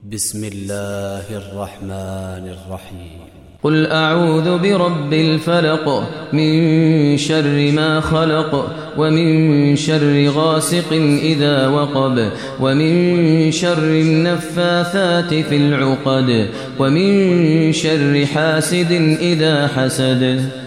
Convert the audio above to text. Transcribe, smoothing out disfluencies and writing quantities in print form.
بسم الله الرحمن الرحيم. قل أعوذ برب الفلق من شر ما خلق ومن شر غاسق إذا وقب ومن شر النفاثات في العقد ومن شر حاسد إذا حسد.